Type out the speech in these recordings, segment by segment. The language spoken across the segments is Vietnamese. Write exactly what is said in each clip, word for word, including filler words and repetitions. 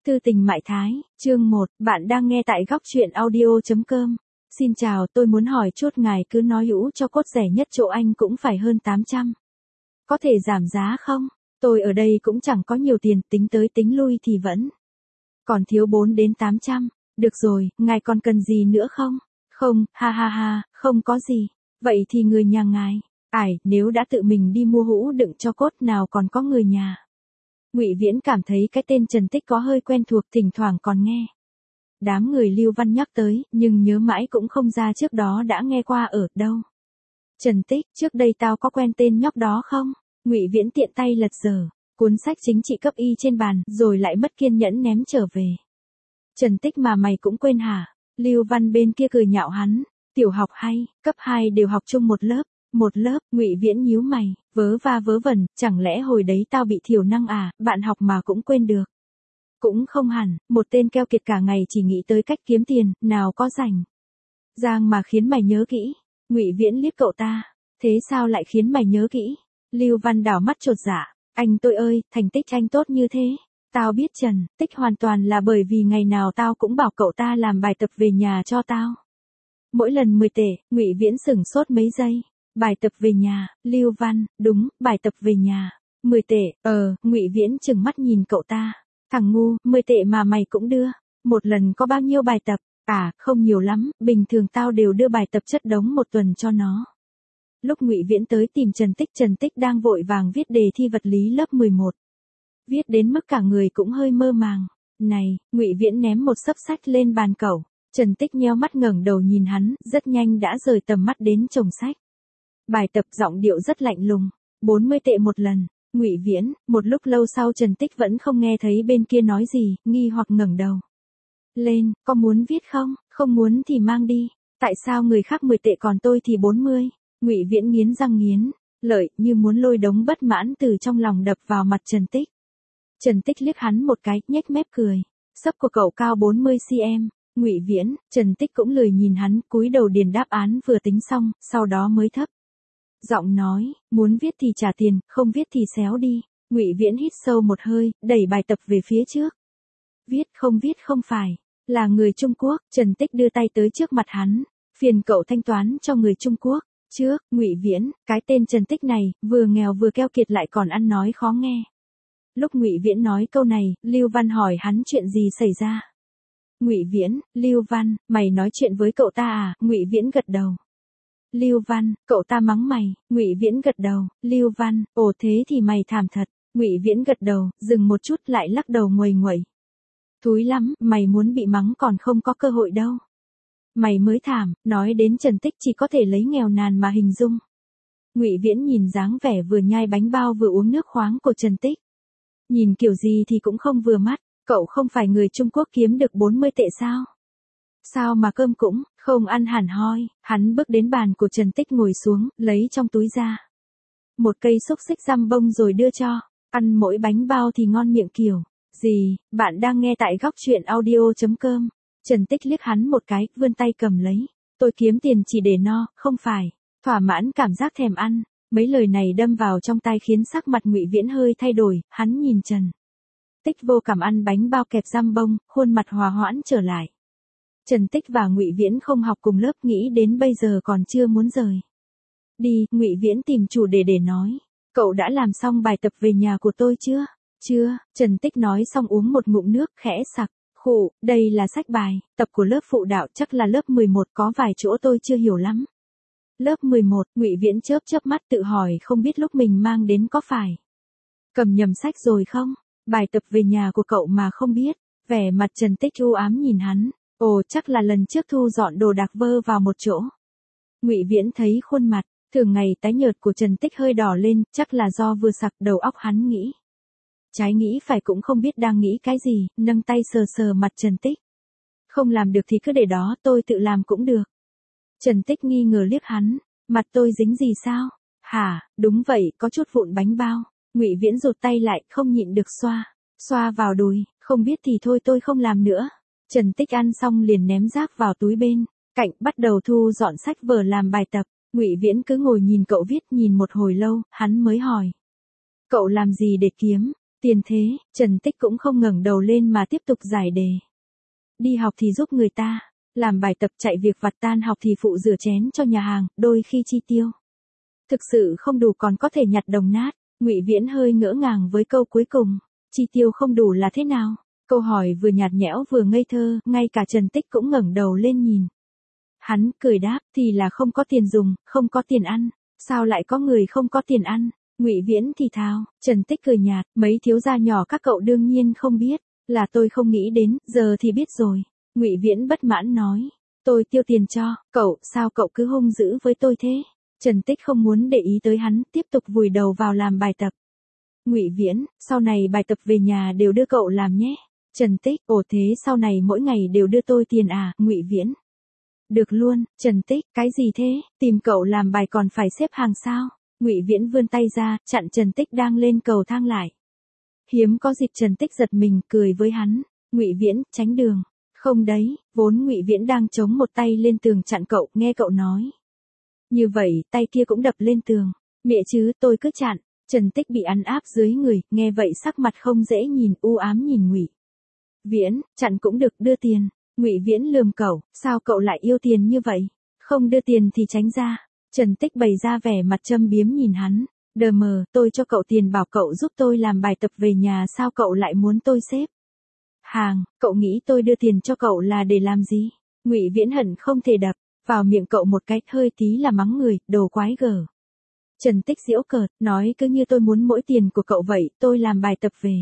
Thư tình mại thái, chương một, bạn đang nghe tại góc truyện audio.com. Xin chào, tôi muốn hỏi chút ngài cứ nói hữu cho cốt rẻ nhất chỗ anh cũng phải hơn tám trăm. Có thể giảm giá không? Tôi ở đây cũng chẳng có nhiều tiền, tính tới tính lui thì vẫn còn thiếu bốn đến tám trăm. Được rồi, ngài còn cần gì nữa không? Không, ha ha ha, không có gì. Vậy thì người nhà ngài, ải, nếu đã tự mình đi mua hũ đựng cho cốt nào còn có người nhà. Ngụy Viễn cảm thấy cái tên Trần Tích có hơi quen thuộc, thỉnh thoảng còn nghe đám người Lưu Văn nhắc tới, nhưng nhớ mãi cũng không ra trước đó đã nghe qua ở đâu. Trần Tích, trước đây tao có quen tên nhóc đó không? Ngụy Viễn tiện tay lật dở cuốn sách chính trị cấp y trên bàn, rồi lại mất kiên nhẫn ném trở về. Trần Tích mà mày cũng quên hả? Lưu Văn bên kia cười nhạo hắn, tiểu học hay, cấp hai đều học chung một lớp. Một lớp, Ngụy Viễn nhíu mày, vớ va vớ vẩn, chẳng lẽ hồi đấy tao bị thiểu năng à, bạn học mà cũng quên được. Cũng không hẳn, một tên keo kiệt cả ngày chỉ nghĩ tới cách kiếm tiền, nào có rảnh giang mà khiến mày nhớ kỹ. Ngụy Viễn liếc cậu ta, thế sao lại khiến mày nhớ kỹ? Lưu Văn đảo mắt chột dạ, anh tôi ơi, thành tích anh tốt như thế. Tao biết Trần Tích hoàn toàn là bởi vì ngày nào tao cũng bảo cậu ta làm bài tập về nhà cho tao. Mỗi lần mười tệ, Ngụy Viễn sửng sốt mấy giây. Bài tập về nhà, Lưu Văn, đúng, bài tập về nhà. mười tệ, ờ, Ngụy Viễn trừng mắt nhìn cậu ta. Thằng ngu, mười tệ mà mày cũng đưa. Một lần có bao nhiêu bài tập? À, không nhiều lắm, bình thường tao đều đưa bài tập chất đống một tuần cho nó. Lúc Ngụy Viễn tới tìm Trần Tích, Trần Tích đang vội vàng viết đề thi vật lý lớp mười một. Viết đến mức cả người cũng hơi mơ màng. Này, Ngụy Viễn ném một xấp sách lên bàn cậu. Trần Tích nheo mắt ngẩng đầu nhìn hắn, rất nhanh đã rời tầm mắt đến chồng sách. Bài tập giọng điệu rất lạnh lùng, bốn mươi tệ một lần. Ngụy Viễn, một lúc lâu sau Trần Tích vẫn không nghe thấy bên kia nói gì, nghi hoặc ngẩng đầu lên, có muốn viết không? Không muốn thì mang đi. Tại sao người khác mười tệ còn tôi thì bốn mươi? Ngụy Viễn nghiến răng nghiến lợi, như muốn lôi đống bất mãn từ trong lòng đập vào mặt Trần Tích. Trần Tích liếc hắn một cái, nhếch mép cười. Sấp của cậu cao bốn mươi xăng-ti-mét. Ngụy Viễn, Trần Tích cũng lười nhìn hắn, cúi đầu điền đáp án vừa tính xong, sau đó mới thấp giọng nói, muốn viết thì trả tiền, không viết thì xéo đi. Ngụy Viễn hít sâu một hơi, đẩy bài tập về phía trước. Viết không viết không phải là người Trung Quốc. Trần Tích đưa tay tới trước mặt hắn, phiền cậu thanh toán cho người Trung Quốc trước. Ngụy Viễn, cái tên Trần Tích này, vừa nghèo vừa keo kiệt lại còn ăn nói khó nghe. Lúc Ngụy Viễn nói câu này, Lưu Văn hỏi hắn chuyện gì xảy ra. Ngụy Viễn, Lưu Văn, mày nói chuyện với cậu ta à? Ngụy Viễn gật đầu. Lưu Văn, cậu ta mắng mày. Ngụy Viễn gật đầu. Lưu Văn, ồ thế thì mày thảm thật. Ngụy Viễn gật đầu, dừng một chút lại lắc đầu nguầy nguẩy. Thúi lắm, mày muốn bị mắng còn không có cơ hội đâu. Mày mới thảm. Nói đến Trần Tích chỉ có thể lấy nghèo nàn mà hình dung. Ngụy Viễn nhìn dáng vẻ vừa nhai bánh bao vừa uống nước khoáng của Trần Tích. Nhìn kiểu gì thì cũng không vừa mắt. Cậu không phải người Trung Quốc kiếm được bốn mươi tệ sao? Sao mà cơm cũng không ăn hẳn hoi. Hắn bước đến bàn của Trần Tích ngồi xuống, lấy trong túi ra một cây xúc xích giam bông rồi đưa cho. Ăn mỗi bánh bao thì ngon miệng kiểu gì? Bạn đang nghe tại góc truyện audio.com. Trần Tích liếc hắn một cái, vươn tay cầm lấy. Tôi kiếm tiền chỉ để no, không phải thỏa mãn cảm giác thèm ăn. Mấy lời này đâm vào trong tai khiến sắc mặt Ngụy Viễn hơi thay đổi. Hắn nhìn Trần Tích vô cảm ăn bánh bao kẹp giam bông, khuôn mặt hòa hoãn trở lại. Trần Tích và Ngụy Viễn không học cùng lớp, nghĩ đến bây giờ còn chưa muốn rời đi. Ngụy Viễn tìm chủ đề để nói. Cậu đã làm xong bài tập về nhà của tôi chưa? Chưa. Trần Tích nói xong uống một ngụm nước, khẽ sặc. Khụ, đây là sách bài tập của lớp phụ đạo, chắc là lớp mười một, có vài chỗ tôi chưa hiểu lắm. Lớp mười một, Ngụy Viễn chớp chớp mắt tự hỏi không biết lúc mình mang đến có phải cầm nhầm sách rồi không? Bài tập về nhà của cậu mà không biết. Vẻ mặt Trần Tích u ám nhìn hắn. Ồ, chắc là lần trước thu dọn đồ đạc vơ vào một chỗ. Ngụy Viễn thấy khuôn mặt thường ngày tái nhợt của Trần Tích hơi đỏ lên, chắc là do vừa sặc. Đầu óc hắn nghĩ trái nghĩ phải cũng không biết đang nghĩ cái gì, nâng tay sờ sờ mặt Trần Tích. Không làm được thì cứ để đó, tôi tự làm cũng được. Trần Tích nghi ngờ liếc hắn. Mặt tôi dính gì sao? Hả, đúng vậy, có chút vụn bánh bao. Ngụy Viễn rụt tay lại, không nhịn được xoa xoa vào đùi. Không biết thì thôi, tôi không làm nữa. Trần Tích ăn xong liền ném rác vào túi bên cạnh, bắt đầu thu dọn sách vở làm bài tập. Ngụy Viễn cứ ngồi nhìn cậu viết, nhìn một hồi lâu, hắn mới hỏi. Cậu làm gì để kiếm Tiền thế, Trần Tích cũng không ngẩng đầu lên mà tiếp tục giải đề. Đi học thì giúp người ta, làm bài tập chạy việc vặt, tan học thì phụ rửa chén cho nhà hàng, đôi khi chi tiêu. Thực sự không đủ còn có thể nhặt đồng nát. Ngụy Viễn hơi ngỡ ngàng với câu cuối cùng. Chi tiêu không đủ là thế nào? Câu hỏi vừa nhạt nhẽo vừa ngây thơ, ngay cả Trần Tích cũng ngẩng đầu lên nhìn. Hắn cười đáp, thì là không có tiền dùng, không có tiền ăn. Sao lại có người không có tiền ăn? Ngụy Viễn thì thào. Trần Tích cười nhạt, mấy thiếu gia nhỏ các cậu đương nhiên không biết, là tôi không nghĩ đến, giờ thì biết rồi. Ngụy Viễn bất mãn nói, tôi tiêu tiền cho cậu, sao cậu cứ hung dữ với tôi thế? Trần Tích không muốn để ý tới hắn, tiếp tục vùi đầu vào làm bài tập. Ngụy Viễn, sau này bài tập về nhà đều đưa cậu làm nhé. Trần Tích, ồ thế sau này mỗi ngày đều đưa tôi tiền à? Ngụy Viễn, được luôn. Trần Tích, cái gì thế, tìm cậu làm bài còn phải xếp hàng sao? Ngụy Viễn vươn tay ra, chặn Trần Tích đang lên cầu thang lại. Hiếm có dịp Trần Tích giật mình, cười với hắn. Ngụy Viễn, tránh đường. Không đấy, vốn Ngụy Viễn đang chống một tay lên tường chặn cậu, nghe cậu nói. Như vậy, tay kia cũng đập lên tường. Mẹ chứ, tôi cứ chặn. Trần Tích bị ăn áp dưới người, nghe vậy sắc mặt không dễ nhìn, u ám nhìn Ngụy Viễn, chặn cũng được, đưa tiền. Ngụy Viễn lườm cậu, sao cậu lại yêu tiền như vậy? Không đưa tiền thì tránh ra. Trần Tích bày ra vẻ mặt châm biếm nhìn hắn. Đờ mờ, tôi cho cậu tiền bảo cậu giúp tôi làm bài tập về nhà, sao cậu lại muốn tôi xếp hàng? Cậu nghĩ tôi đưa tiền cho cậu là để làm gì? Ngụy Viễn hận không thể đập vào miệng cậu một cái, hơi tí là mắng người, đồ quái gở. Trần Tích giễu cợt, nói cứ như tôi muốn mỗi tiền của cậu vậy, tôi làm bài tập về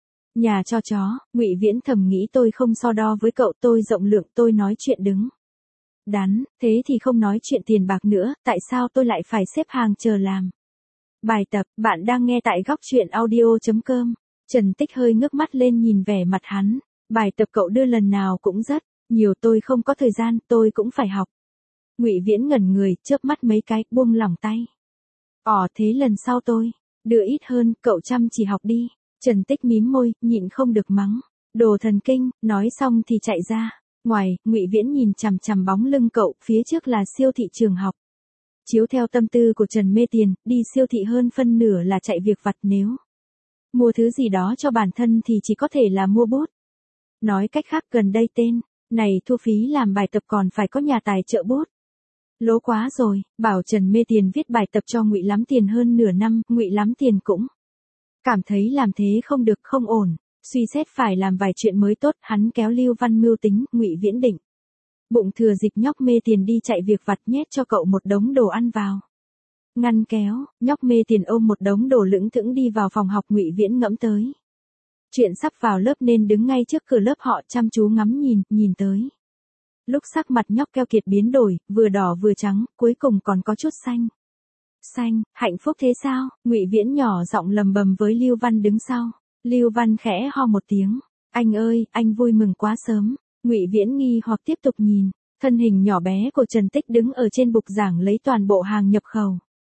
nhà cho chó. Ngụy Viễn thầm nghĩ, tôi không so đo với cậu, tôi rộng lượng, tôi nói chuyện đứng đắn, thế thì không nói chuyện tiền bạc nữa, tại sao tôi lại phải xếp hàng chờ làm bài tập? Bạn đang nghe tại góc truyện audio chấm com. Trần Tích hơi ngước mắt lên nhìn vẻ mặt hắn. Bài tập cậu đưa lần nào cũng rất nhiều, tôi không có thời gian, tôi cũng phải học. Ngụy Viễn ngẩn người, chớp mắt mấy cái, buông lỏng tay. Ồ thế lần sau tôi đưa ít hơn, cậu chăm chỉ học đi. Trần Tích mím môi, nhịn không được mắng. Đồ thần kinh, nói xong thì chạy ra. Ngoài, Ngụy Viễn nhìn chằm chằm bóng lưng cậu, phía trước là siêu thị trường học. Chiếu theo tâm tư của Trần Mê Tiền, đi siêu thị hơn phân nửa là chạy việc vặt, nếu mua thứ gì đó cho bản thân thì chỉ có thể là mua bút. Nói cách khác, gần đây tên này thu phí làm bài tập còn phải có nhà tài trợ bút. Lố quá rồi, bảo Trần Mê Tiền viết bài tập cho Ngụy Lắm Tiền hơn nửa năm, Ngụy Lắm Tiền cũng cảm thấy làm thế không được, không ổn, suy xét phải làm vài chuyện mới tốt. Hắn kéo Lưu Văn mưu tính, Ngụy Viễn định bụng thừa dịp nhóc Mê Tiền đi chạy việc vặt nhét cho cậu một đống đồ ăn vào ngăn kéo. Nhóc Mê Tiền ôm một đống đồ lững thững đi vào phòng học. Ngụy Viễn ngẫm tới chuyện sắp vào lớp nên đứng ngay trước cửa lớp họ, chăm chú ngắm nhìn, nhìn tới lúc sắc mặt nhóc keo kiệt biến đổi, vừa đỏ vừa trắng, cuối cùng còn có chút xanh. Xanh, hạnh phúc thế sao? Ngụy Viễn nhỏ giọng lầm bầm với Lưu Văn đứng sau. Lưu Văn khẽ ho một tiếng. Anh ơi, anh vui mừng quá sớm. Ngụy Viễn nghi hoặc tiếp tục nhìn. Thân hình nhỏ bé của Trần Tích đứng ở trên bục giảng lấy toàn bộ hàng nhập khẩu.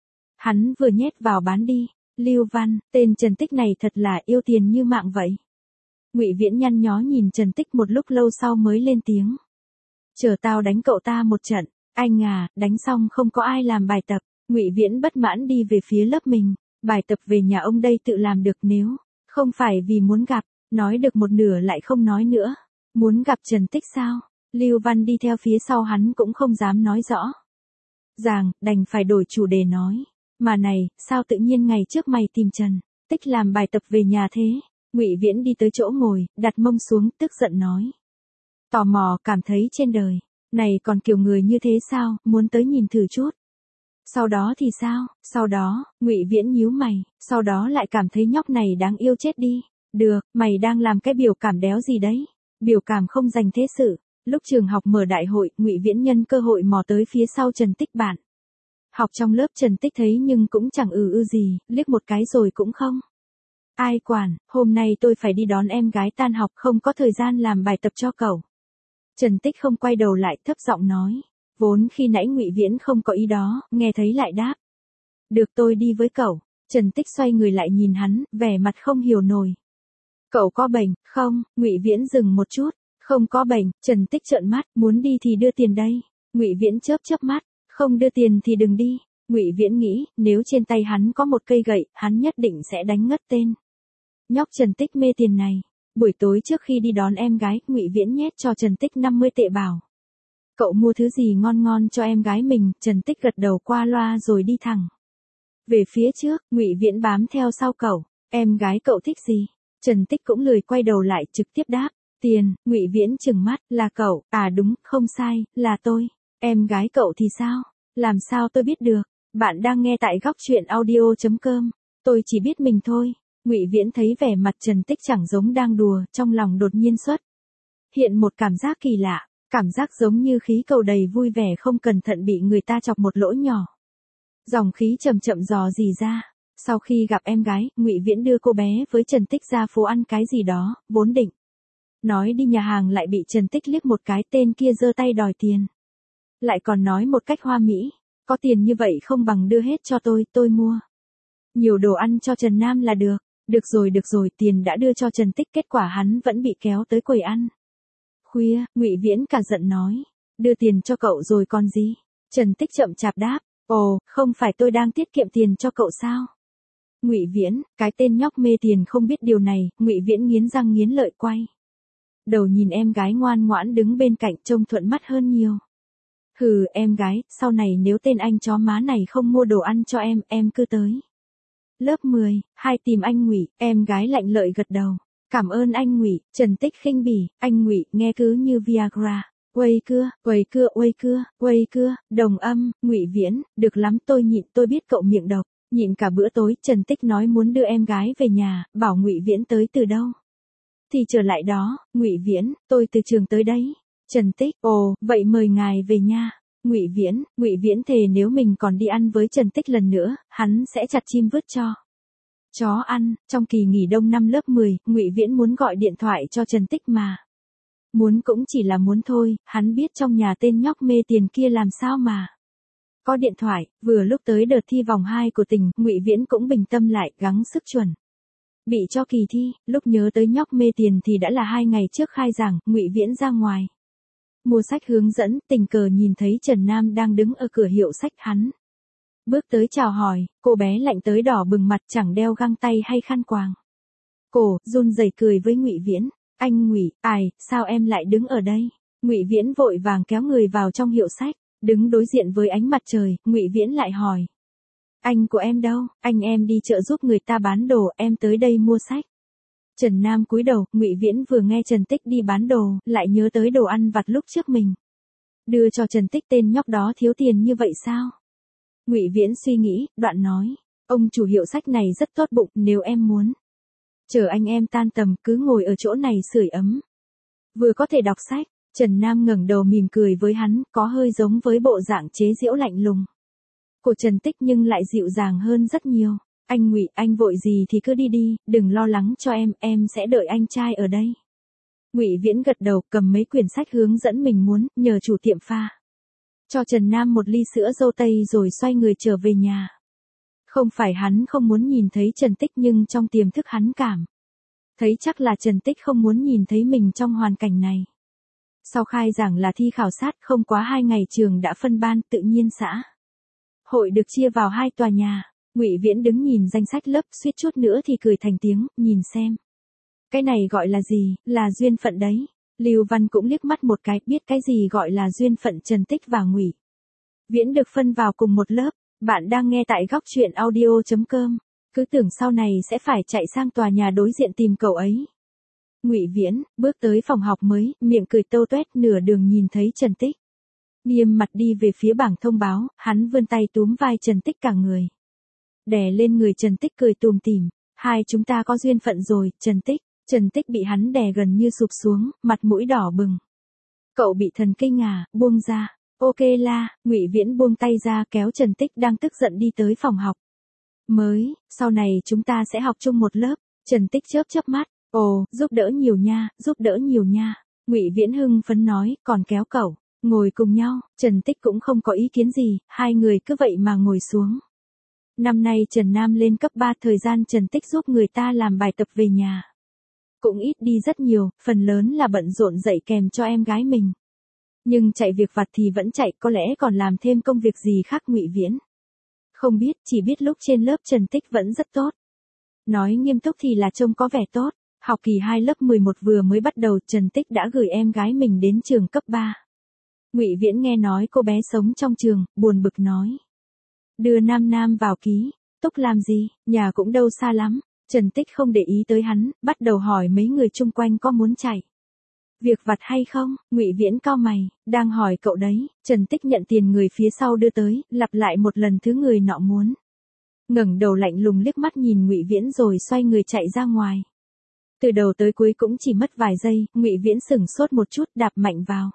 Hắn vừa nhét vào bán đi. Lưu Văn, tên Trần Tích này thật là yêu tiền như mạng vậy. Ngụy Viễn nhăn nhó nhìn Trần Tích một lúc lâu sau mới lên tiếng. Chờ tao đánh cậu ta một trận. Anh à, đánh xong không có ai làm bài tập. Ngụy Viễn bất mãn đi về phía lớp mình. Bài tập về nhà ông đây tự làm được, nếu không phải vì muốn gặp, nói được một nửa lại không nói nữa. Muốn gặp Trần Tích sao? Lưu Văn đi theo phía sau hắn cũng không dám nói rõ ràng, đành phải đổi chủ đề nói. Mà này, sao tự nhiên ngày trước mày tìm Trần Tích làm bài tập về nhà thế? Ngụy Viễn đi tới chỗ ngồi, đặt mông xuống, tức giận nói. Tò mò, cảm thấy trên đời này còn kiểu người như thế sao, muốn tới nhìn thử chút. Sau đó thì sao? Sau đó, Ngụy Viễn nhíu mày, sau đó lại cảm thấy nhóc này đáng yêu chết đi. Được, mày đang làm cái biểu cảm đéo gì đấy? Biểu cảm không dành thế sự. Lúc trường học mở đại hội, Ngụy Viễn nhân cơ hội mò tới phía sau Trần Tích bạn học trong lớp. Trần Tích thấy nhưng cũng chẳng ừ ư gì, liếc một cái rồi cũng không ai quản. Hôm nay tôi phải đi đón em gái tan học, không có thời gian làm bài tập cho cậu. Trần Tích không quay đầu lại, thấp giọng nói. Vốn khi nãy Ngụy Viễn không có ý đó, nghe thấy lại đáp. Được, tôi đi với cậu. Trần Tích xoay người lại nhìn hắn, vẻ mặt không hiểu nổi. Cậu có bệnh không? Ngụy Viễn dừng một chút. Không có bệnh. Trần Tích trợn mắt, muốn đi thì đưa tiền đây. Ngụy Viễn chớp chớp mắt, không đưa tiền thì đừng đi. Ngụy Viễn nghĩ, nếu trên tay hắn có một cây gậy, hắn nhất định sẽ đánh ngất tên Nhóc Trần Tích mê tiền này. Buổi tối trước khi đi đón em gái, Ngụy Viễn nhét cho Trần Tích năm mươi tệ bảo. Cậu mua thứ gì ngon ngon cho em gái mình, Trần Tích gật đầu qua loa rồi đi thẳng về phía trước, Ngụy Viễn bám theo sau cậu. Em gái cậu thích gì? Trần Tích cũng lười quay đầu lại, trực tiếp đáp. Tiền. Ngụy Viễn trừng mắt, là cậu, à đúng, không sai, là tôi. Em gái cậu thì sao? Làm sao tôi biết được? Bạn đang nghe tại góc truyện audio chấm com. Tôi chỉ biết mình thôi. Ngụy Viễn thấy vẻ mặt Trần Tích chẳng giống đang đùa, trong lòng đột nhiên xuất hiện một cảm giác kỳ lạ, cảm giác giống như khí cầu đầy vui vẻ không cẩn thận bị người ta chọc một lỗ nhỏ. Dòng khí chậm chậm dò dỉ ra. Sau khi gặp em gái, Ngụy Viễn đưa cô bé với Trần Tích ra phố ăn cái gì đó, vốn định nói đi nhà hàng lại bị Trần Tích liếc một cái, tên kia giơ tay đòi tiền. Lại còn nói một cách hoa mỹ, có tiền như vậy không bằng đưa hết cho tôi, tôi mua nhiều đồ ăn cho Trần Nam là được. Được rồi được rồi, tiền đã đưa cho Trần Tích, kết quả hắn vẫn bị kéo tới quầy ăn khuya. Ngụy Viễn cả giận nói, đưa tiền cho cậu rồi còn gì? Trần Tích chậm chạp đáp, ồ, không phải tôi đang tiết kiệm tiền cho cậu sao? Ngụy Viễn, cái tên nhóc mê tiền không biết điều này. Ngụy Viễn nghiến răng nghiến lợi quay đầu nhìn em gái ngoan ngoãn đứng bên cạnh, trông thuận mắt hơn nhiều. Hừ, em gái, sau này nếu tên anh chó má này không mua đồ ăn cho em, em cứ tới lớp mười, hai tìm anh Ngụy. Em gái lạnh lợi gật đầu. Cảm ơn anh Ngụy. Trần Tích khinh bỉ, anh Ngụy, nghe cứ như Viagra. Quây cưa, quây cưa, quây cưa, quây cưa, đồng âm. Ngụy Viễn, được lắm, tôi nhịn, tôi biết cậu miệng độc. Nhịn cả bữa tối. Trần Tích nói muốn đưa em gái về nhà, bảo Ngụy Viễn tới từ đâu thì trở lại đó. Ngụy Viễn, tôi từ trường tới đấy. Trần Tích, ồ, vậy mời ngài về nha. Ngụy Viễn, Ngụy Viễn thề nếu mình còn đi ăn với Trần Tích lần nữa, hắn sẽ chặt chim vứt cho chó ăn. Trong kỳ nghỉ đông năm lớp mười, Ngụy Viễn muốn gọi điện thoại cho Trần Tích mà muốn cũng chỉ là muốn thôi, hắn biết trong nhà tên nhóc mê tiền kia làm sao mà có điện thoại. Vừa lúc tới đợt thi vòng hai của tỉnh, Ngụy Viễn cũng bình tâm lại, gắng sức chuẩn bị cho kỳ thi. Lúc nhớ tới nhóc mê tiền thì đã là hai ngày trước khai giảng. Ngụy Viễn ra ngoài mua sách hướng dẫn, tình cờ nhìn thấy Trần Nam đang đứng ở cửa hiệu sách. Hắn bước tới chào hỏi, cô bé lạnh tới đỏ bừng mặt, chẳng đeo găng tay hay khăn quàng cổ, run rẩy cười với Ngụy Viễn. Anh Ngụy, ai, sao em lại đứng ở đây? Ngụy Viễn vội vàng kéo người vào trong hiệu sách, đứng đối diện với ánh mặt trời. Ngụy Viễn lại hỏi, anh của em đâu? Anh em đi chợ giúp người ta bán đồ, em tới đây mua sách. Trần Nam cúi đầu. Ngụy Viễn vừa nghe Trần Tích đi bán đồ, lại nhớ tới đồ ăn vặt lúc trước mình đưa cho Trần Tích, tên nhóc đó thiếu tiền như vậy sao? Ngụy Viễn suy nghĩ, đoạn nói, ông chủ hiệu sách này rất tốt bụng, nếu em muốn chờ anh em tan tầm, cứ ngồi ở chỗ này sưởi ấm, vừa có thể đọc sách. Trần Nam ngẩng đầu mỉm cười với hắn, có hơi giống với bộ dạng chế giễu lạnh lùng của Trần Tích nhưng lại dịu dàng hơn rất nhiều. Anh Ngụy, anh vội gì thì cứ đi đi, đừng lo lắng cho em, em sẽ đợi anh trai ở đây. Ngụy Viễn gật đầu, cầm mấy quyển sách hướng dẫn mình muốn, nhờ chủ tiệm pha cho Trần Nam một ly sữa dâu tây rồi xoay người trở về nhà. Không phải hắn không muốn nhìn thấy Trần Tích, nhưng trong tiềm thức hắn cảm thấy chắc là Trần Tích không muốn nhìn thấy mình trong hoàn cảnh này. Sau khai giảng là thi khảo sát, không quá hai ngày trường đã phân ban, tự nhiên xã hội được chia vào hai tòa nhà. Ngụy Viễn đứng nhìn danh sách lớp, suýt chút nữa thì cười thành tiếng, nhìn xem. Cái này gọi là gì, là duyên phận đấy. Lưu Văn cũng liếc mắt một cái, biết cái gì gọi là duyên phận. Trần Tích và Ngụy Viễn được phân vào cùng một lớp. Bạn đang nghe tại góc truyện audio chấm com. Cứ tưởng sau này sẽ phải chạy sang tòa nhà đối diện tìm cậu ấy. Ngụy Viễn bước tới phòng học mới, miệng cười tâu tuét, nửa đường nhìn thấy Trần Tích nghiêm mặt đi về phía bảng thông báo, hắn vươn tay túm vai Trần Tích cả người đè lên người Trần Tích, cười tùm tìm, hai chúng ta có duyên phận rồi, Trần Tích. Trần Tích bị hắn đè gần như sụp xuống, mặt mũi đỏ bừng. Cậu bị thần kinh à, buông ra. Ok la. Ngụy Viễn buông tay ra, kéo Trần Tích đang tức giận đi tới phòng học mới, sau này chúng ta sẽ học chung một lớp. Trần Tích chớp chớp mắt, ồ, giúp đỡ nhiều nha, giúp đỡ nhiều nha. Ngụy Viễn hưng phấn nói, còn kéo cậu ngồi cùng nhau. Trần Tích cũng không có ý kiến gì, hai người cứ vậy mà ngồi xuống. Năm nay Trần Nam lên cấp ba, thời gian Trần Tích giúp người ta làm bài tập về nhà cũng ít đi rất nhiều, phần lớn là bận rộn dạy kèm cho em gái mình. Nhưng chạy việc vặt thì vẫn chạy, có lẽ còn làm thêm công việc gì khác Ngụy Viễn không biết, chỉ biết lúc trên lớp Trần Tích vẫn rất tốt. Nói nghiêm túc thì là trông có vẻ tốt. Học kỳ hai lớp mười một vừa mới bắt đầu, Trần Tích đã gửi em gái mình đến trường cấp ba. Ngụy Viễn nghe nói cô bé sống trong trường, buồn bực nói. Đưa Nam Nam vào ký, túc làm gì, nhà cũng đâu xa lắm. Trần Tích không để ý tới hắn, bắt đầu hỏi mấy người chung quanh có muốn chạy việc vặt hay không. Ngụy Viễn cau mày, đang hỏi cậu đấy. Trần Tích nhận tiền người phía sau đưa tới, lặp lại một lần thứ người nọ muốn. Ngẩng đầu lạnh lùng liếc mắt nhìn Ngụy Viễn rồi xoay người chạy ra ngoài. Từ đầu tới cuối cũng chỉ mất vài giây, Ngụy Viễn sửng sốt một chút, đạp mạnh vào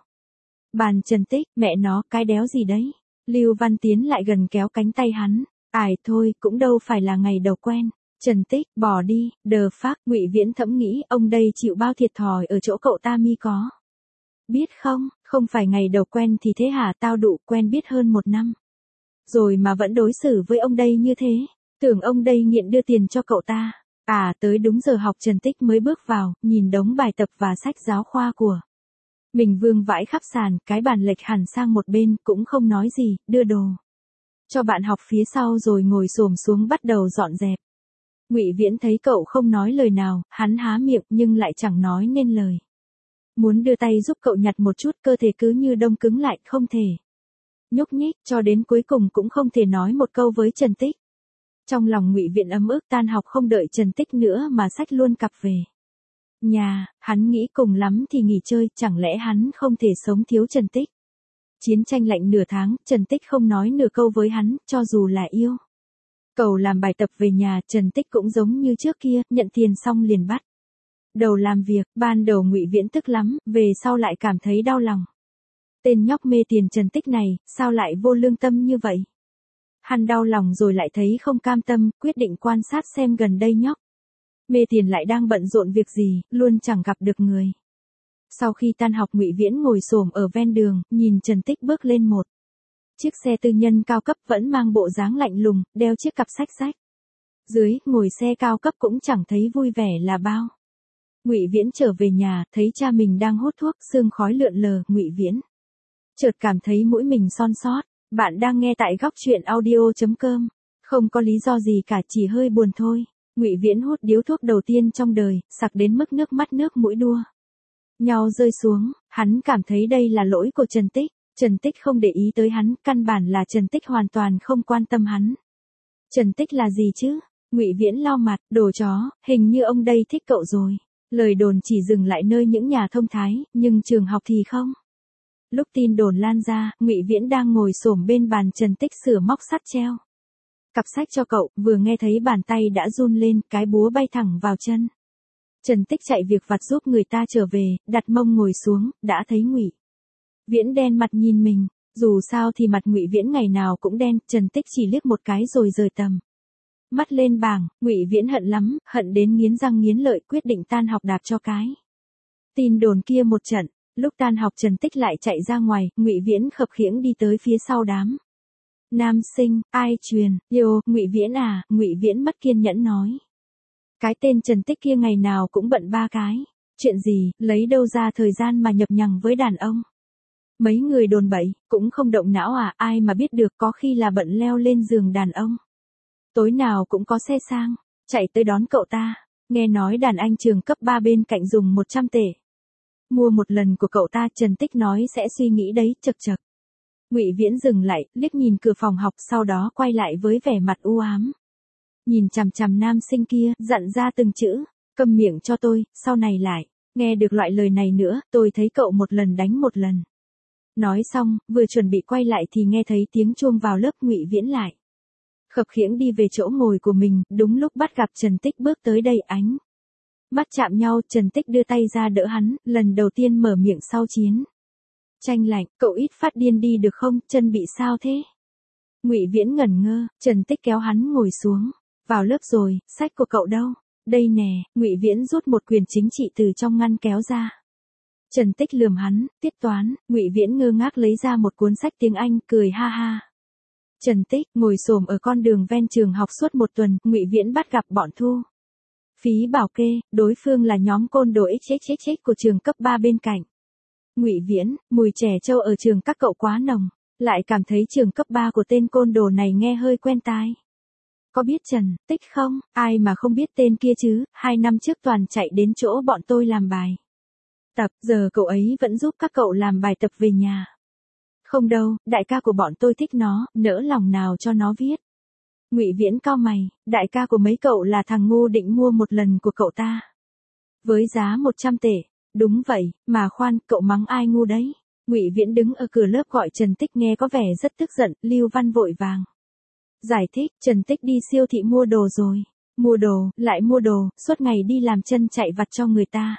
bàn Trần Tích. Mẹ nó, cái đéo gì đấy. Lưu Văn tiến lại gần kéo cánh tay hắn. Ải thôi, cũng đâu phải là ngày đầu quen. Trần Tích, bỏ đi, đờ phác. Ngụy Viễn thẫm nghĩ, ông đây chịu bao thiệt thòi ở chỗ cậu ta mi có biết không, không phải ngày đầu quen thì thế hả, tao đụ quen biết hơn một năm rồi mà vẫn đối xử với ông đây như thế. Tưởng ông đây nghiện đưa tiền cho cậu ta. À, tới đúng giờ học Trần Tích mới bước vào, nhìn đống bài tập và sách giáo khoa của mình vương vãi khắp sàn, cái bàn lệch hẳn sang một bên, cũng không nói gì, đưa đồ cho bạn học phía sau rồi ngồi xổm xuống bắt đầu dọn dẹp. Ngụy Viễn thấy cậu không nói lời nào, hắn há miệng nhưng lại chẳng nói nên lời. Muốn đưa tay giúp cậu nhặt một chút, cơ thể cứ như đông cứng lại, không thể nhúc nhích, cho đến cuối cùng cũng không thể nói một câu với Trần Tích. Trong lòng Ngụy Viễn ấm ức, tan học không đợi Trần Tích nữa mà xách luôn cặp về nhà. Hắn nghĩ cùng lắm thì nghỉ chơi, chẳng lẽ hắn không thể sống thiếu Trần Tích. Chiến tranh lạnh nửa tháng, Trần Tích không nói nửa câu với hắn, cho dù là yêu cầu làm bài tập về nhà. Trần Tích cũng giống như trước kia, nhận tiền xong liền bắt đầu làm việc. Ban đầu Ngụy Viễn tức lắm, về sau lại cảm thấy đau lòng. Tên nhóc mê tiền Trần Tích này, sao lại vô lương tâm như vậy? Hắn đau lòng rồi lại thấy không cam tâm, quyết định quan sát xem gần đây nhóc mê tiền lại đang bận rộn việc gì, luôn chẳng gặp được người. Sau khi tan học, Ngụy Viễn ngồi xổm ở ven đường, nhìn Trần Tích bước lên một chiếc xe tư nhân cao cấp, vẫn mang bộ dáng lạnh lùng, đeo chiếc cặp sách rách dưới, ngồi xe cao cấp cũng chẳng thấy vui vẻ là bao. Ngụy Viễn trở về nhà, thấy cha mình đang hút thuốc, sương khói lượn lờ. Ngụy Viễn chợt cảm thấy mũi mình son sót. Bạn đang nghe tại góc truyện audio chấm com. Không có lý do gì cả, chỉ hơi buồn thôi. Ngụy Viễn hút điếu thuốc đầu tiên trong đời, sặc đến mức nước mắt nước mũi đua nhau rơi xuống. Hắn cảm thấy đây là lỗi của Trần Tích. Trần Tích không để ý tới hắn, căn bản là Trần Tích hoàn toàn không quan tâm hắn. Trần Tích là gì chứ? Ngụy Viễn lau mặt, đồ chó, hình như ông đây thích cậu rồi. Lời đồn chỉ dừng lại nơi những nhà thông thái, nhưng trường học thì không. Lúc tin đồn lan ra, Ngụy Viễn đang ngồi xổm bên bàn Trần Tích sửa móc sắt treo cặp sách cho cậu, vừa nghe thấy bàn tay đã run lên, cái búa bay thẳng vào chân. Trần Tích chạy việc vặt giúp người ta trở về, đặt mông ngồi xuống, đã thấy Ngụy Viễn đen mặt nhìn mình. Dù sao thì mặt Ngụy Viễn ngày nào cũng đen. Trần Tích chỉ liếc một cái rồi rời tầm mắt lên bảng. Ngụy Viễn hận lắm, hận đến nghiến răng nghiến lợi, quyết định tan học đạp cho cái tin đồn kia một trận. Lúc tan học Trần Tích lại chạy ra ngoài, Ngụy Viễn khập khiễng đi tới phía sau đám nam sinh. Ai truyền? Yo, Ngụy Viễn à? Ngụy Viễn mất kiên nhẫn nói. Cái tên Trần Tích kia ngày nào cũng bận ba cái chuyện gì, lấy đâu ra thời gian mà nhập nhằng với đàn ông. Mấy người đồn bậy, cũng không động não à, ai mà biết được, có khi là bận leo lên giường đàn ông. Tối nào cũng có xe sang, chạy tới đón cậu ta. Nghe nói đàn anh trường cấp ba bên cạnh dùng một trăm tệ mua một lần của cậu ta. Trần Tích nói sẽ suy nghĩ đấy, chật chật. Ngụy Viễn dừng lại, liếc nhìn cửa phòng học, sau đó quay lại với vẻ mặt u ám. Nhìn chằm chằm nam sinh kia, dặn ra từng chữ, câm miệng cho tôi, sau này lại nghe được loại lời này nữa, tôi thấy cậu một lần đánh một lần. Nói xong, vừa chuẩn bị quay lại thì nghe thấy tiếng chuông vào lớp. Ngụy Viễn lại khập khiễng đi về chỗ ngồi của mình, đúng lúc bắt gặp Trần Tích bước tới đây. Ánh mắt chạm nhau, Trần Tích đưa tay ra đỡ hắn, lần đầu tiên mở miệng sau chiến tranh lạnh. Cậu ít phát điên đi được không, chân bị sao thế? Ngụy Viễn ngẩn ngơ. Trần Tích kéo hắn ngồi xuống. Vào lớp rồi, sách của cậu đâu? Đây nè. Ngụy Viễn rút một quyển chính trị từ trong ngăn kéo ra. Trần Tích lườm hắn, tiết toán. Ngụy Viễn ngơ ngác lấy ra một cuốn sách tiếng Anh, cười ha ha. Trần Tích ngồi xổm ở con đường ven trường học suốt một tuần. Ngụy Viễn bắt gặp bọn thu phí bảo kê, đối phương là nhóm côn đồ ích ích ích ích của trường cấp ba bên cạnh. Ngụy Viễn, mùi trẻ trâu ở trường các cậu quá nồng, lại cảm thấy trường cấp ba của tên côn đồ này nghe hơi quen tai. Có biết Trần Tích không? Ai mà không biết tên kia chứ, hai năm trước toàn chạy đến chỗ bọn tôi làm bài tập, giờ cậu ấy vẫn giúp các cậu làm bài tập về nhà. Không đâu, đại ca của bọn tôi thích nó, nỡ lòng nào cho nó viết. Ngụy Viễn cau mày, đại ca của mấy cậu là thằng ngu định mua một lần của cậu ta. Với giá một trăm tệ, đúng vậy, mà khoan, cậu mắng ai ngu đấy? Ngụy Viễn đứng ở cửa lớp gọi Trần Tích nghe có vẻ rất tức giận, Lưu Văn vội vàng giải thích, Trần Tích đi siêu thị mua đồ rồi. Mua đồ, lại mua đồ, suốt ngày đi làm chân chạy vặt cho người ta.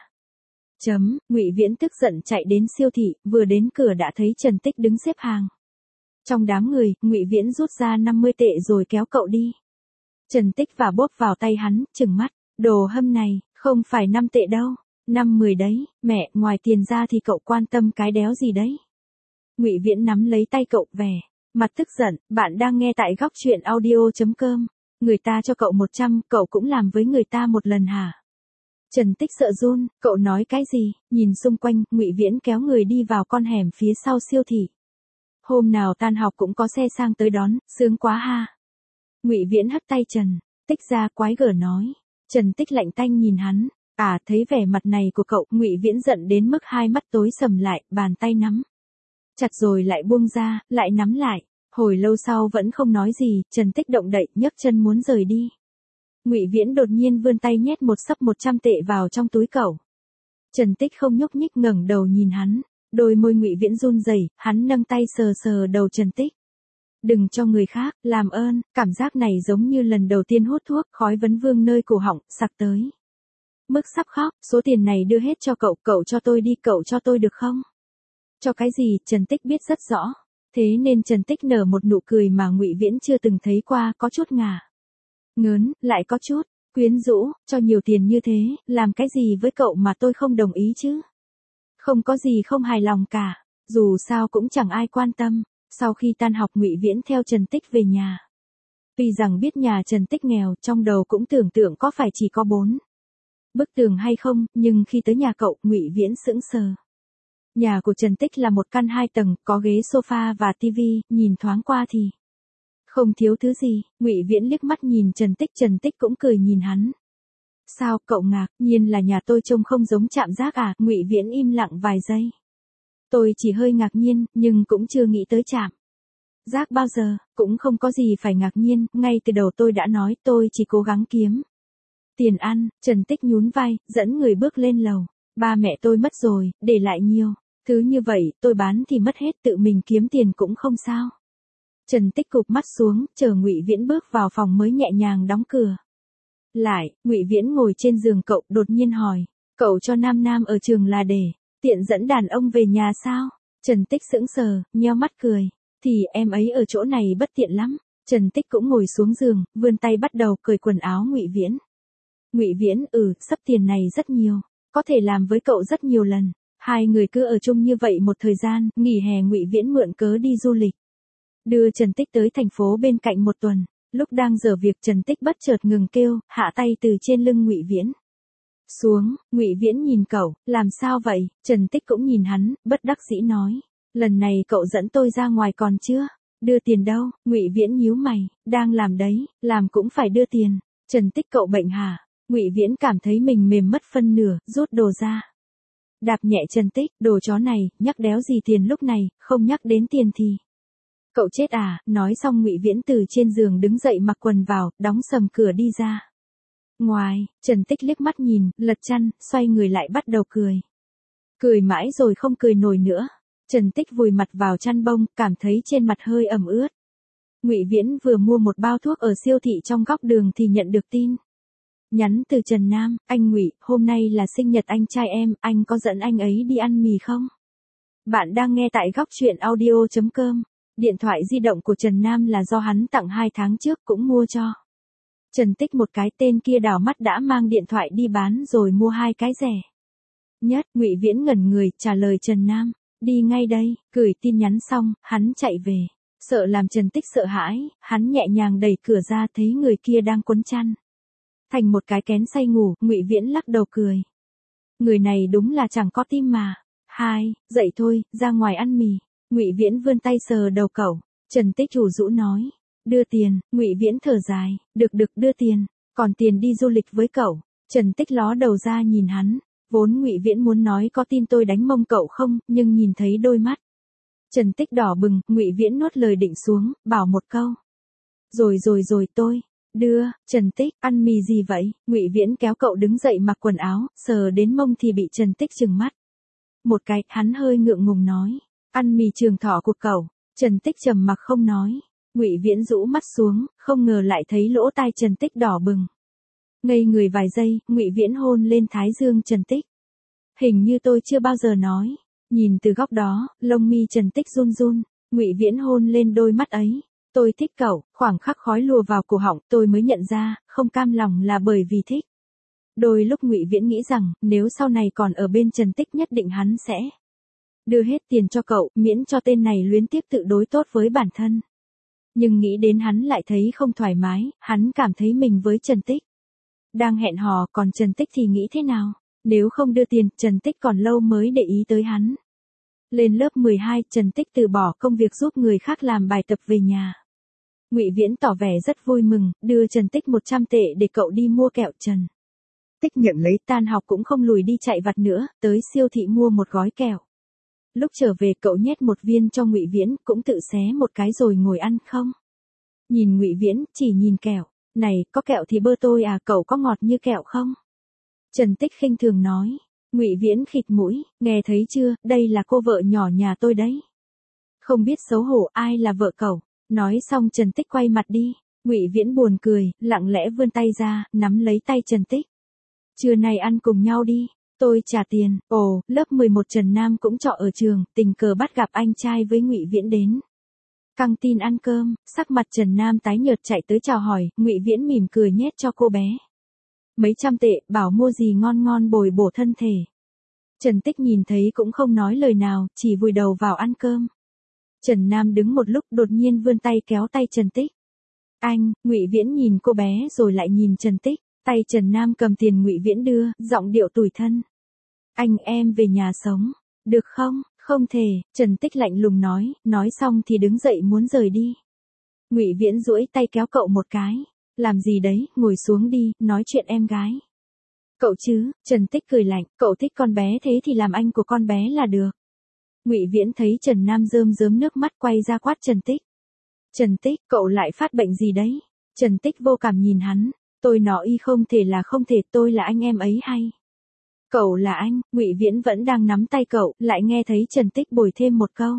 Chấm, Ngụy Viễn tức giận chạy đến siêu thị, vừa đến cửa đã thấy Trần Tích đứng xếp hàng. Trong đám người, Ngụy Viễn rút ra năm mươi tệ rồi kéo cậu đi. Trần Tích và bóp vào tay hắn, trừng mắt, đồ hâm này, không phải năm tệ đâu, năm mười đấy, mẹ, ngoài tiền ra thì cậu quan tâm cái đéo gì đấy. Ngụy Viễn nắm lấy tay cậu vẻ mặt tức giận, bạn đang nghe tại góc truyện audio chấm com. Người ta cho cậu một trăm, cậu cũng làm với người ta một lần hả? Trần Tích sợ run, cậu nói cái gì? Nhìn xung quanh, Ngụy Viễn kéo người đi vào con hẻm phía sau siêu thị. Hôm nào tan học cũng có xe sang tới đón, sướng quá ha. Ngụy Viễn hất tay Trần Tích ra, quái gở nói. Trần Tích lạnh tanh nhìn hắn, à, thấy vẻ mặt này của cậu, Ngụy Viễn giận đến mức hai mắt tối sầm lại, bàn tay nắm chặt rồi lại buông ra, lại nắm lại. Hồi lâu sau vẫn không nói gì, Trần Tích động đậy, nhấc chân muốn rời đi. Ngụy Viễn đột nhiên vươn tay nhét một xấp một trăm tệ vào trong túi cậu. Trần Tích không nhúc nhích, ngẩng đầu nhìn hắn, đôi môi Ngụy Viễn run rẩy, hắn nâng tay sờ sờ đầu Trần Tích. Đừng cho người khác, làm ơn, cảm giác này giống như lần đầu tiên hút thuốc, khói vấn vương nơi cổ họng, sặc tới. Mức sắp khóc, số tiền này đưa hết cho cậu, cậu cho tôi đi, cậu cho tôi được không? Cho cái gì, Trần Tích biết rất rõ. Thế nên Trần Tích nở một nụ cười mà Ngụy Viễn chưa từng thấy qua, có chút ngả ngớn, lại có chút quyến rũ, cho nhiều tiền như thế, làm cái gì với cậu mà tôi không đồng ý chứ? Không có gì không hài lòng cả, dù sao cũng chẳng ai quan tâm. Sau khi tan học, Ngụy Viễn theo Trần Tích về nhà. Tuy rằng biết nhà Trần Tích nghèo, trong đầu cũng tưởng tượng có phải chỉ có bốn bức tường hay không, nhưng khi tới nhà cậu, Ngụy Viễn sững sờ. Nhà của Trần Tích là một căn hai tầng, có ghế sofa và tivi, nhìn thoáng qua thì không thiếu thứ gì. Ngụy Viễn liếc mắt nhìn Trần Tích, Trần Tích cũng cười nhìn hắn. Sao, cậu ngạc nhiên là nhà tôi trông không giống Trạm Giác à? Ngụy Viễn im lặng vài giây. Tôi chỉ hơi ngạc nhiên, nhưng cũng chưa nghĩ tới Trạm Giác bao giờ, cũng không có gì phải ngạc nhiên, ngay từ đầu tôi đã nói tôi chỉ cố gắng kiếm tiền ăn. Trần Tích nhún vai, dẫn người bước lên lầu. Ba mẹ tôi mất rồi, để lại nhiều thứ như vậy, tôi bán thì mất hết, tự mình kiếm tiền cũng không sao. Trần Tích cụp mắt xuống, chờ Ngụy Viễn bước vào phòng mới nhẹ nhàng đóng cửa lại. Ngụy Viễn ngồi trên giường cậu, đột nhiên hỏi, cậu cho Nam Nam ở trường là để tiện dẫn đàn ông về nhà sao? Trần Tích sững sờ, nheo mắt cười, thì em ấy ở chỗ này bất tiện lắm. Trần Tích cũng ngồi xuống giường, vươn tay bắt đầu cởi quần áo Ngụy Viễn. Ngụy Viễn, ừ, sắp tiền này rất nhiều, có thể làm với cậu rất nhiều lần. Hai người cứ ở chung như vậy một thời gian, nghỉ hè Ngụy Viễn mượn cớ đi du lịch. Đưa Trần Tích tới thành phố bên cạnh một tuần. Lúc đang dở việc, Trần Tích bất chợt ngừng kêu, hạ tay từ trên lưng Ngụy Viễn xuống. Ngụy Viễn nhìn cậu, làm sao vậy? Trần Tích cũng nhìn hắn, bất đắc dĩ nói, lần này cậu dẫn tôi ra ngoài còn chưa đưa tiền đâu. Ngụy Viễn nhíu mày, đang làm đấy, làm cũng phải đưa tiền. Trần Tích, cậu bệnh hả? Ngụy Viễn cảm thấy mình mềm mất phân nửa, rút đồ ra. Đạp nhẹ Trần Tích, đồ chó này, nhắc đéo gì tiền lúc này, không nhắc đến tiền thì cậu chết à? Nói xong Ngụy Viễn từ trên giường đứng dậy mặc quần vào, đóng sầm cửa đi ra. Ngoài, Trần Tích liếc mắt nhìn, lật chăn, xoay người lại bắt đầu cười. Cười mãi rồi không cười nổi nữa. Trần Tích vùi mặt vào chăn bông, cảm thấy trên mặt hơi ẩm ướt. Ngụy Viễn vừa mua một bao thuốc ở siêu thị trong góc đường thì nhận được tin nhắn từ Trần Nam, anh Ngụy, hôm nay là sinh nhật anh trai em, anh có dẫn anh ấy đi ăn mì không? Bạn đang nghe tại góc truyện audio chấm com. Điện thoại di động của Trần Nam là do hắn tặng hai tháng trước, cũng mua cho Trần Tích một cái. Tên kia đảo mắt đã mang điện thoại đi bán rồi mua hai cái rẻ nhất. Ngụy Viễn ngẩn người, trả lời Trần Nam, đi ngay đây. Gửi tin nhắn xong, hắn chạy về. Sợ làm Trần Tích sợ hãi, hắn nhẹ nhàng đẩy cửa ra, thấy người kia đang quấn chăn thành một cái kén say ngủ. Ngụy Viễn lắc đầu cười, người này đúng là chẳng có tim mà. Hai, dậy thôi, ra ngoài ăn mì. Ngụy Viễn vươn tay sờ đầu cậu. Trần Tích rủ rũ nói, Đưa tiền, Ngụy Viễn thở dài, được được đưa tiền, còn tiền đi du lịch với cậu. Trần Tích ló đầu ra nhìn hắn, vốn Ngụy Viễn muốn nói có tin tôi đánh mông cậu không, nhưng nhìn thấy đôi mắt Trần Tích đỏ bừng, Ngụy Viễn nuốt lời định xuống, bảo một câu. Rồi rồi rồi tôi, đưa, Trần Tích, ăn mì gì vậy? Ngụy Viễn kéo cậu đứng dậy mặc quần áo, sờ đến mông thì bị Trần Tích trừng mắt. Một cái, hắn hơi ngượng ngùng nói, ăn mì Trường Thọ của cậu. Trần Tích trầm mặc không nói. Ngụy Viễn rũ mắt xuống, không ngờ lại thấy lỗ tai Trần Tích đỏ bừng. Ngây người vài giây, Ngụy Viễn hôn lên thái dương Trần Tích. Hình như tôi chưa bao giờ nói. Nhìn từ góc đó, lông mi Trần Tích run run, Ngụy Viễn hôn lên đôi mắt ấy. Tôi thích cậu, khoảng khắc khói lùa vào cổ họng, tôi mới nhận ra, không cam lòng là bởi vì thích. Đôi lúc Ngụy Viễn nghĩ rằng, nếu sau này còn ở bên Trần Tích nhất định hắn sẽ đưa hết tiền cho cậu, miễn cho tên này luyến tiếc tự đối tốt với bản thân. Nhưng nghĩ đến hắn lại thấy không thoải mái, hắn cảm thấy mình với Trần Tích đang hẹn hò, còn Trần Tích thì nghĩ thế nào? Nếu không đưa tiền, Trần Tích còn lâu mới để ý tới hắn. Lên lớp mười hai, Trần Tích từ bỏ công việc giúp người khác làm bài tập về nhà. Ngụy Viễn tỏ vẻ rất vui mừng, đưa Trần Tích một trăm tệ để cậu đi mua kẹo. Trần Tích nhận lấy, tan học cũng không lùi đi chạy vặt nữa, tới siêu thị mua một gói kẹo. Lúc trở về cậu nhét một viên cho Ngụy Viễn, cũng tự xé một cái rồi ngồi ăn không. Nhìn Ngụy Viễn, chỉ nhìn kẹo. Này, có kẹo thì bơ tôi à, cậu có ngọt như kẹo không? Trần Tích khinh thường nói. Ngụy Viễn khịt mũi, nghe thấy chưa, đây là cô vợ nhỏ nhà tôi đấy. Không biết xấu hổ, ai là vợ cậu? Nói xong Trần Tích quay mặt đi. Ngụy Viễn buồn cười, lặng lẽ vươn tay ra, nắm lấy tay Trần Tích. Trưa nay ăn cùng nhau đi, tôi trả tiền. Ồ, lớp mười một Trần Nam cũng trọ ở trường, tình cờ bắt gặp anh trai với Ngụy Viễn đến căng tin ăn cơm, sắc mặt Trần Nam tái nhợt chạy tới chào hỏi, Ngụy Viễn mỉm cười nhét cho cô bé mấy trăm tệ, bảo mua gì ngon ngon bồi bổ thân thể. Trần Tích nhìn thấy cũng không nói lời nào, chỉ vùi đầu vào ăn cơm. Trần Nam đứng một lúc, đột nhiên vươn tay kéo tay Trần Tích. Anh, Ngụy Viễn nhìn cô bé rồi lại nhìn Trần Tích, tay Trần Nam cầm tiền Ngụy Viễn đưa, giọng điệu tủi thân. Anh em về nhà sống, được không? Không thể, Trần Tích lạnh lùng nói, nói xong thì đứng dậy muốn rời đi. Ngụy Viễn duỗi tay kéo cậu một cái. Làm gì đấy, ngồi xuống đi, nói chuyện em gái. Cậu chứ, Trần Tích cười lạnh, cậu thích con bé thế thì làm anh của con bé là được. Ngụy Viễn thấy Trần Nam rơm rớm nước mắt quay ra quát Trần Tích. Trần Tích, cậu lại phát bệnh gì đấy? Trần Tích vô cảm nhìn hắn, tôi nói y không thể là không thể, tôi là anh em ấy hay. Cậu là anh, Ngụy Viễn vẫn đang nắm tay cậu, lại nghe thấy Trần Tích bồi thêm một câu.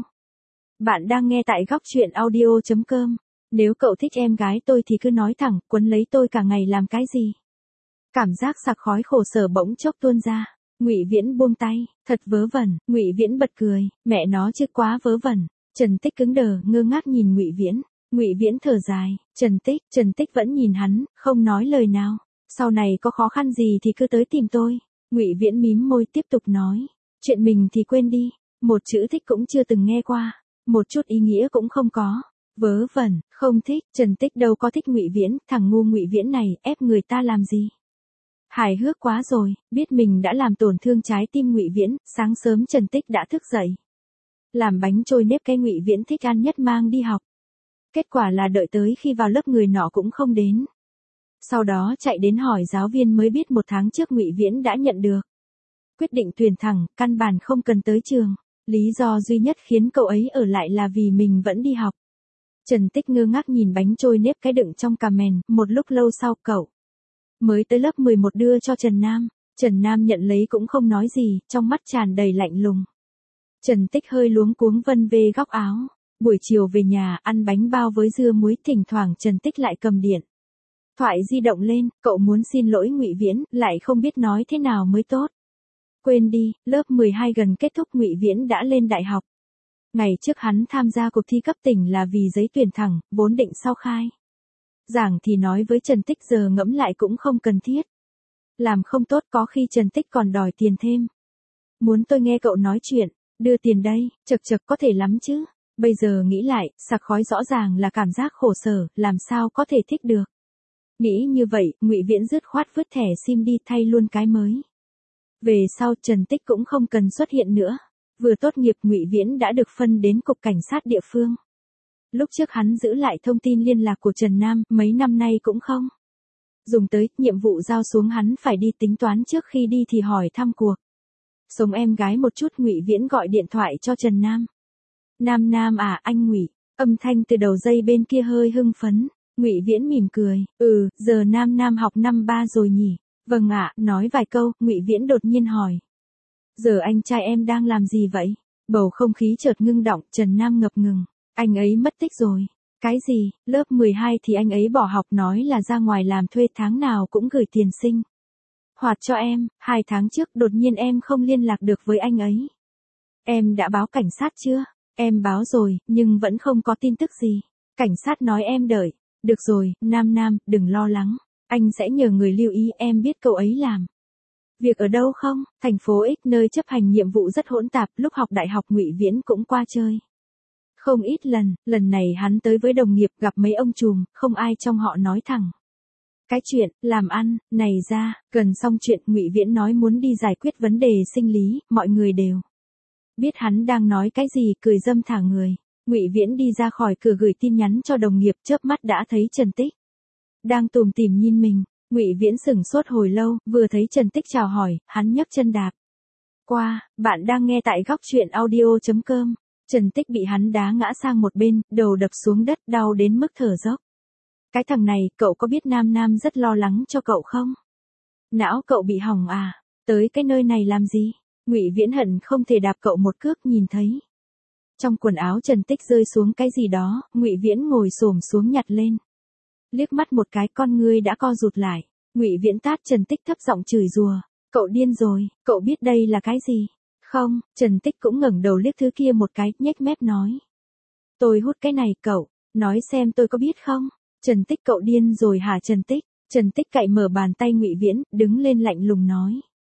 Bạn đang nghe tại góc truyện audio chấm com. Nếu cậu thích em gái tôi thì cứ nói thẳng, quấn lấy tôi cả ngày làm cái gì? Cảm giác sặc khói khổ sở bỗng chốc tuôn ra. Ngụy Viễn buông tay, thật vớ vẩn. Ngụy Viễn bật cười, mẹ nó chứ quá vớ vẩn. Trần Tích cứng đờ, ngơ ngác nhìn Ngụy Viễn. Ngụy Viễn thở dài, Trần Tích, Trần Tích vẫn nhìn hắn, không nói lời nào. Sau này có khó khăn gì thì cứ tới tìm tôi. Ngụy Viễn mím môi tiếp tục nói, chuyện mình thì quên đi, một chữ thích cũng chưa từng nghe qua, một chút ý nghĩa cũng không có. Vớ vẩn, không thích, Trần Tích đâu có thích Ngụy Viễn, thằng ngu Ngụy Viễn này, ép người ta làm gì? Hài hước quá rồi, biết mình đã làm tổn thương trái tim Ngụy Viễn, sáng sớm Trần Tích đã thức dậy. Làm bánh trôi nếp cái Ngụy Viễn thích ăn nhất mang đi học. Kết quả là đợi tới khi vào lớp người nọ cũng không đến. Sau đó chạy đến hỏi giáo viên mới biết một tháng trước Ngụy Viễn đã nhận được quyết định tuyển thẳng, căn bản không cần tới trường. Lý do duy nhất khiến cậu ấy ở lại là vì mình vẫn đi học. Trần Tích ngơ ngác nhìn bánh trôi nếp cái đựng trong cà mền, một lúc lâu sau cậu mới tới lớp mười một đưa cho Trần Nam. Trần Nam nhận lấy cũng không nói gì, trong mắt tràn đầy lạnh lùng. Trần Tích hơi luống cuống vân về góc áo. Buổi chiều về nhà ăn bánh bao với dưa muối, thỉnh thoảng Trần Tích lại cầm điện thoại di động lên, cậu muốn xin lỗi Ngụy Viễn, lại không biết nói thế nào mới tốt. Quên đi, lớp mười hai gần kết thúc, Ngụy Viễn đã lên đại học. Ngày trước hắn tham gia cuộc thi cấp tỉnh là vì giấy tuyển thẳng, vốn định sau khai giảng thì nói với Trần Tích, giờ ngẫm lại cũng không cần thiết. Làm không tốt có khi Trần Tích còn đòi tiền thêm. Muốn tôi nghe cậu nói chuyện, đưa tiền đây, chật chật có thể lắm chứ. Bây giờ nghĩ lại, sặc khói rõ ràng là cảm giác khổ sở, làm sao có thể thích được. Nghĩ như vậy, Ngụy Viễn dứt khoát vứt thẻ sim đi, thay luôn cái mới. Về sau Trần Tích cũng không cần xuất hiện nữa. Vừa tốt nghiệp Ngụy Viễn đã được phân đến cục cảnh sát địa phương. Lúc trước hắn giữ lại thông tin liên lạc của Trần Nam, mấy năm nay cũng không dùng tới, nhiệm vụ giao xuống hắn phải đi tính toán trước khi đi thì hỏi thăm cuộc sống em gái một chút. Ngụy Viễn gọi điện thoại cho Trần Nam. Nam Nam à, anh Ngụy. Âm thanh từ đầu dây bên kia hơi hưng phấn. Ngụy Viễn mỉm cười, ừ, giờ Nam Nam học năm ba rồi nhỉ? Vâng ạ, nói vài câu, Ngụy Viễn đột nhiên hỏi. Giờ anh trai em đang làm gì vậy? Bầu không khí chợt ngưng đọng, Trần Nam ngập ngừng. Anh ấy mất tích rồi. Cái gì, lớp mười hai thì anh ấy bỏ học, nói là ra ngoài làm thuê, tháng nào cũng gửi tiền sinh hoạt cho em. Hai tháng trước đột nhiên em không liên lạc được với anh ấy. Em đã báo cảnh sát chưa? Em báo rồi, nhưng vẫn không có tin tức gì. Cảnh sát nói em đợi. Được rồi, Nam Nam, đừng lo lắng. Anh sẽ nhờ người lưu ý. Em biết cậu ấy làm việc ở đâu không? Thành phố X, nơi chấp hành nhiệm vụ rất hỗn tạp. Lúc học đại học Ngụy Viễn cũng qua chơi không ít lần. Lần này hắn tới với đồng nghiệp, gặp mấy ông trùm, không ai trong họ nói thẳng cái chuyện làm ăn này ra. Gần xong chuyện, Ngụy Viễn nói muốn đi giải quyết vấn đề sinh lý. Mọi người đều biết hắn đang nói cái gì, cười dâm thả người. Ngụy Viễn đi ra khỏi cửa gửi tin nhắn cho đồng nghiệp, chớp mắt đã thấy Trần Tích đang tủm tỉm nhìn mình. Ngụy Viễn sửng sốt hồi lâu, vừa thấy Trần Tích chào hỏi, hắn nhấc chân đạp qua. Bạn đang nghe tại góc truyện audio chấm com. Trần Tích bị hắn đá ngã sang một bên, đầu đập xuống đất, đau đến mức thở dốc. Cái thằng này, cậu có biết Nam Nam rất lo lắng cho cậu không? Não cậu bị hỏng à? Tới cái nơi này làm gì? Ngụy Viễn hận không thể đạp cậu một cước. Nhìn thấy trong quần áo Trần Tích rơi xuống cái gì đó, Ngụy Viễn ngồi xổm xuống nhặt lên. Liếc mắt một cái, con ngươi đã co rụt lại. Ngụy Viễn tát Trần Tích, thấp giọng chửi rủa, cậu điên rồi, cậu biết đây là cái gì? Không. Trần Tích cũng ngẩng đầu liếc thứ kia một cái, nhếch mép nói. Tôi hút cái này, cậu nói xem tôi có biết không? Trần Tích, cậu điên rồi hả Trần Tích? Trần Tích cạy mở bàn tay Ngụy Viễn, đứng lên lạnh lùng nói.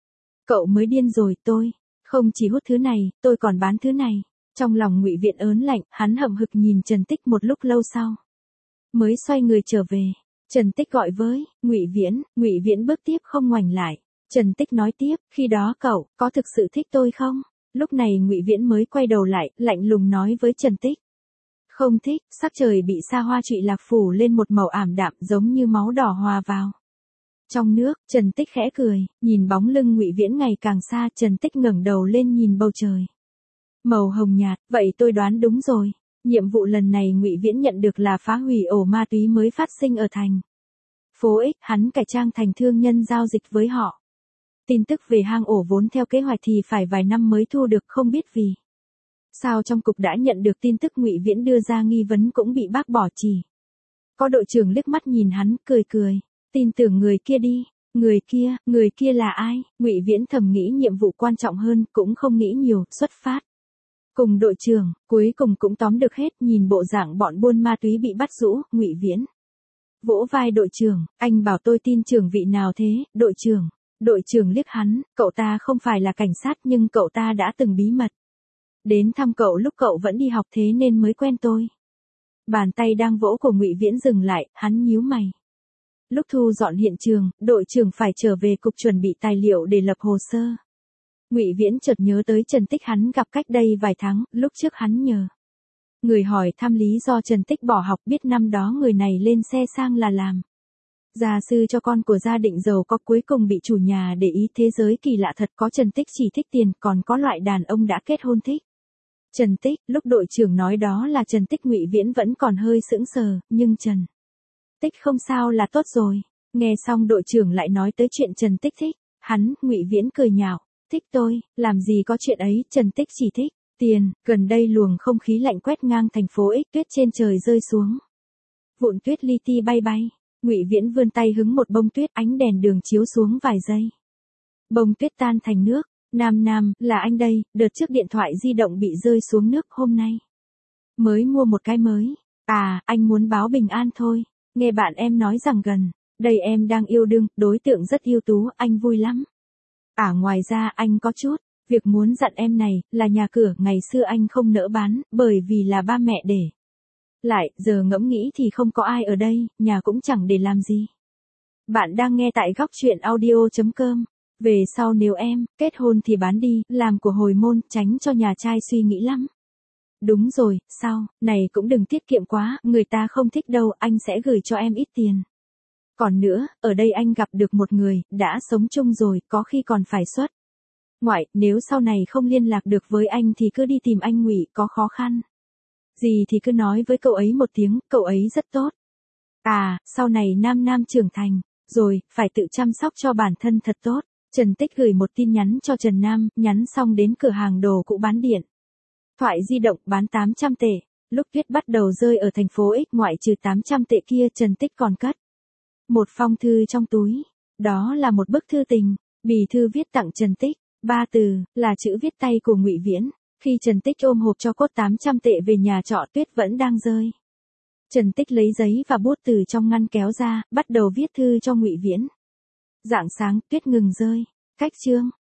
Cậu mới điên rồi, tôi không chỉ hút thứ này, tôi còn bán thứ này. Trong lòng Ngụy Viễn ớn lạnh, hắn hậm hực nhìn Trần Tích một lúc lâu sau mới xoay người trở về. Trần Tích gọi với Ngụy Viễn. Ngụy Viễn bước tiếp không ngoảnh lại. Trần Tích nói tiếp, khi đó cậu có thực sự thích tôi không? Lúc này Ngụy Viễn mới quay đầu lại, lạnh lùng nói với Trần Tích. Không thích. Sắc trời bị xa hoa trụy lạc phủ lên một màu ảm đạm, giống như máu đỏ hòa vào trong nước. Trần Tích khẽ cười, nhìn bóng lưng Ngụy Viễn ngày càng xa. Trần Tích ngẩng đầu lên nhìn bầu trời màu hồng nhạt. Vậy tôi đoán đúng rồi. Nhiệm vụ lần này Ngụy Viễn nhận được là phá hủy ổ ma túy mới phát sinh ở thành phố X. Hắn cải trang thành thương nhân giao dịch với họ. Tin tức về hang ổ vốn theo kế hoạch thì phải vài năm mới thu được, không biết vì sao trong cục đã nhận được tin tức. Ngụy Viễn đưa ra nghi vấn cũng bị bác bỏ, chỉ có đội trưởng liếc mắt nhìn hắn, cười cười. Tin tưởng người kia đi. Người kia, người kia là ai? Ngụy Viễn thầm nghĩ nhiệm vụ quan trọng hơn, cũng không nghĩ nhiều, xuất phát cùng đội trưởng, cuối cùng cũng tóm được hết. Nhìn bộ dạng bọn buôn ma túy bị bắt rũ, Ngụy Viễn vỗ vai đội trưởng, anh bảo tôi tin trưởng vị nào thế, đội trưởng? Đội trưởng liếc hắn, cậu ta không phải là cảnh sát nhưng cậu ta đã từng bí mật đến thăm cậu lúc cậu vẫn đi học, thế nên mới quen tôi. Bàn tay đang vỗ của Ngụy Viễn dừng lại, hắn nhíu mày. Lúc thu dọn hiện trường, đội trưởng phải trở về cục chuẩn bị tài liệu để lập hồ sơ. Ngụy Viễn chợt nhớ tới Trần Tích hắn gặp cách đây vài tháng, lúc trước hắn nhờ người hỏi thăm lý do Trần Tích bỏ học, biết năm đó người này lên xe sang là làm gia sư cho con của gia đình giàu có, cuối cùng bị chủ nhà để ý. Thế giới kỳ lạ thật, có Trần Tích chỉ thích tiền, còn có loại đàn ông đã kết hôn thích Trần Tích. Lúc đội trưởng nói đó là Trần Tích, Ngụy Viễn vẫn còn hơi sững sờ, nhưng Trần Tích không sao là tốt rồi. Nghe xong đội trưởng lại nói tới chuyện Trần Tích thích hắn, Ngụy Viễn cười nhạo. Thích tôi, làm gì có chuyện ấy, Trần Tích chỉ thích tiền. Gần đây luồng không khí lạnh quét ngang thành phố X, tuyết trên trời rơi xuống. Vụn tuyết li ti bay bay. Ngụy Viễn vươn tay hứng một bông tuyết, ánh đèn đường chiếu xuống vài giây. Bông tuyết tan thành nước. Nam Nam, là anh đây, đợt trước điện thoại di động bị rơi xuống nước, hôm nay mới mua một cái mới. À, anh muốn báo bình an thôi. Nghe bạn em nói rằng gần đây em đang yêu đương, đối tượng rất ưu tú, anh vui lắm. À, ngoài ra anh có chút việc muốn dặn em này, là nhà cửa ngày xưa anh không nỡ bán, bởi vì là ba mẹ để lại, giờ ngẫm nghĩ thì không có ai ở đây, nhà cũng chẳng để làm gì. Bạn đang nghe tại góc truyện audio chấm com. Về sau nếu em kết hôn thì bán đi, làm của hồi môn, tránh cho nhà trai suy nghĩ lắm. Đúng rồi, sao, này cũng đừng tiết kiệm quá, người ta không thích đâu, anh sẽ gửi cho em ít tiền. Còn nữa, ở đây anh gặp được một người, đã sống chung rồi, có khi còn phải xuất ngoại, nếu sau này không liên lạc được với anh thì cứ đi tìm anh Ngụy, có khó khăn gì thì cứ nói với cậu ấy một tiếng, cậu ấy rất tốt. À, sau này Nam Nam trưởng thành, rồi, phải tự chăm sóc cho bản thân thật tốt. Trần Tích gửi một tin nhắn cho Trần Nam, nhắn xong đến cửa hàng đồ cũ bán điện thoại di động bán tám trăm tệ. Lúc tuyết bắt đầu rơi ở thành phố X ngoại trừ tám trăm tệ kia, Trần Tích còn cất một phong thư trong túi. Đó là một bức thư tình, bì thư viết tặng Trần Tích, ba từ, là chữ viết tay của Ngụy Viễn. Khi Trần Tích ôm hộp cho cốt tám trăm tệ về nhà trọ, tuyết vẫn đang rơi. Trần Tích lấy giấy và bút từ trong ngăn kéo ra, bắt đầu viết thư cho Ngụy Viễn. Rạng sáng, tuyết ngừng rơi. Cách chương